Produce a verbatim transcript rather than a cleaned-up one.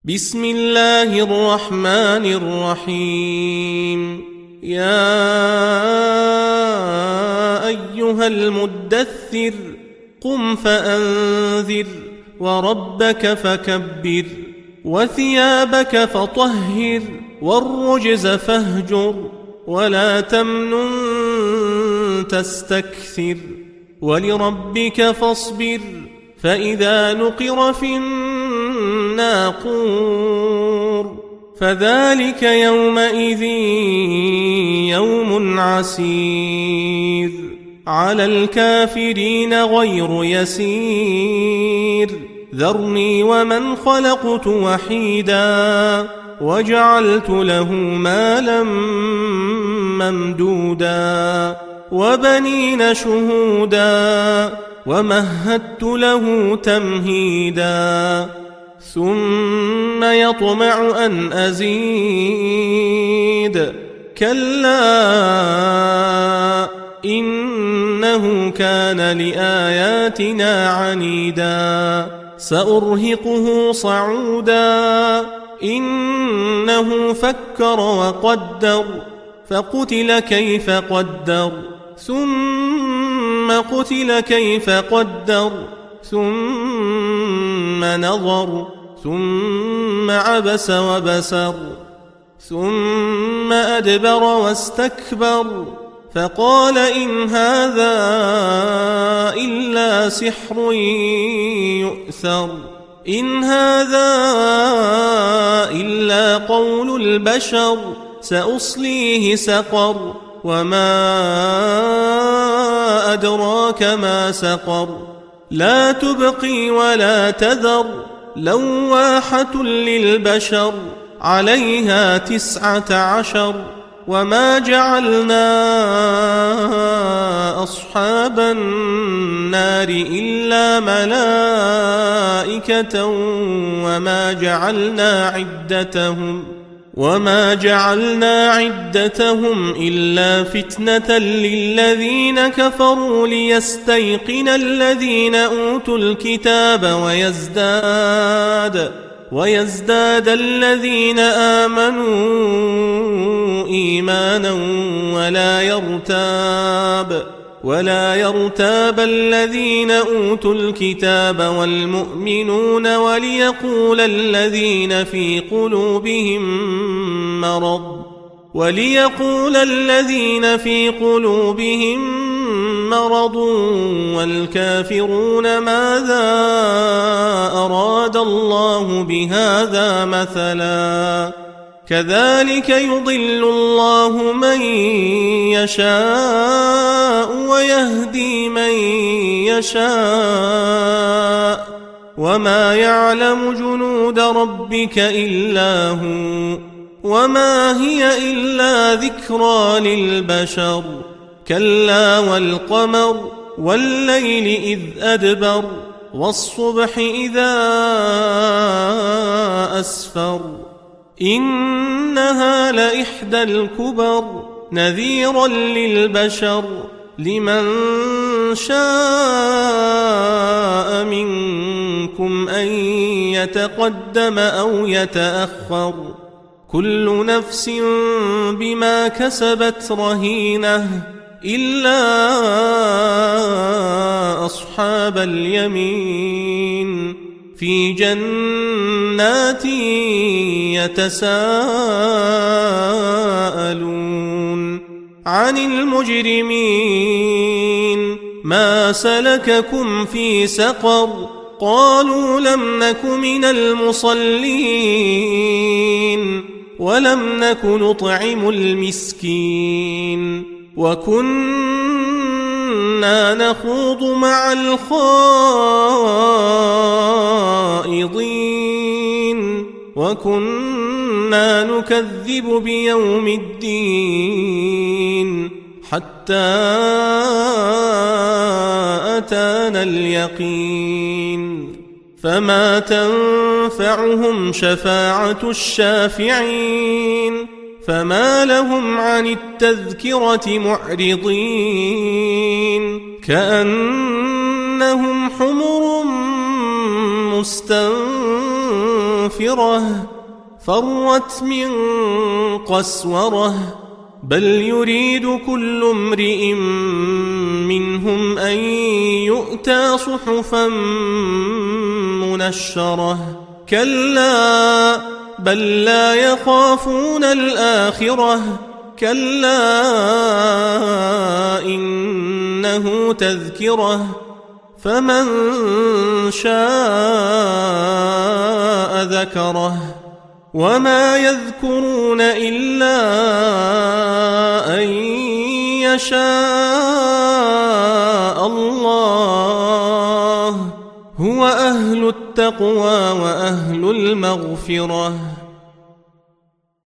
بسم الله الرحمن الرحيم. يا أيها المدثر قم فأنذر وربك فكبر وثيابك فطهر والرجز فاهجر ولا تمنن تستكثر ولربك فاصبر فإذا نقر في الناقور فذلك يومئذ يوم عسير على الكافرين غير يسير. ذرني ومن خلقت وحيدا وجعلت له مالا ممدودا وبنين شهودا ومهدت له تمهيدا ثم يطمع أن أزيد كلا إنه كان لآياتنا عنيدا سأرهقه صعودا إنه فكر وقدر فقتل كيف قدر ثم قتل كيف قدر ثم نظر ثم عبس وبسر ثم أدبر واستكبر فقال إن هذا إلا سحر يؤثر إن هذا إلا قول البشر سأصليه سقر وما أدراك ما سقر لا تبقي ولا تذر لواحة للبشر عليها تسعة عشر وما جعلنا أصحاب النار إلا ملائكة وما جعلنا عدتهم وما جعلنا عدتهم إلا فتنة للذين كفروا ليستيقن الذين أوتوا الكتاب ويزداد ويزداد الذين آمنوا إيمانا ولا يرتاب ولا يرتاب الذين أوتوا الكتاب والمؤمنون وليقول الذين في قلوبهم مرض وليقول الذين في قلوبهم مرض والكافرون ماذا أراد الله بهذا مثلا كذلك يضل الله من يشاء ويهدي من يشاء وما يعلم جنود ربك إلا هو وما هي إلا ذكرى للبشر كلا والقمر والليل إذ أدبر والصبح إذا أسفر إنها لإحدى الكبر نذيرا للبشر لمن شاء منكم أن يتقدم أو يتأخر كل نفس بما كسبت رهينة إلا أصحاب اليمين في جنات يتساءلون عن المجرمين ما سلككم في سقر قالوا لم نك من المصلين ولم نك نطعم المسكين وكنا نخوض مع الخائضين وكنا نكذب بيوم الدين حتى أتانا اليقين فما تنفعهم شفاعة الشافعين فما لهم عن التذكرة معرضين كأنهم حمر مستنفرة منفرة فرت من قسورة بل يريد كل امرئ منهم أن يؤتى صحفا منشرة كلا بل لا يخافون الآخرة كلا إنه تذكرة فمن شاء ذكره وما يذكرون إلا أن يشاء الله هو أهل التقوى وأهل المغفرة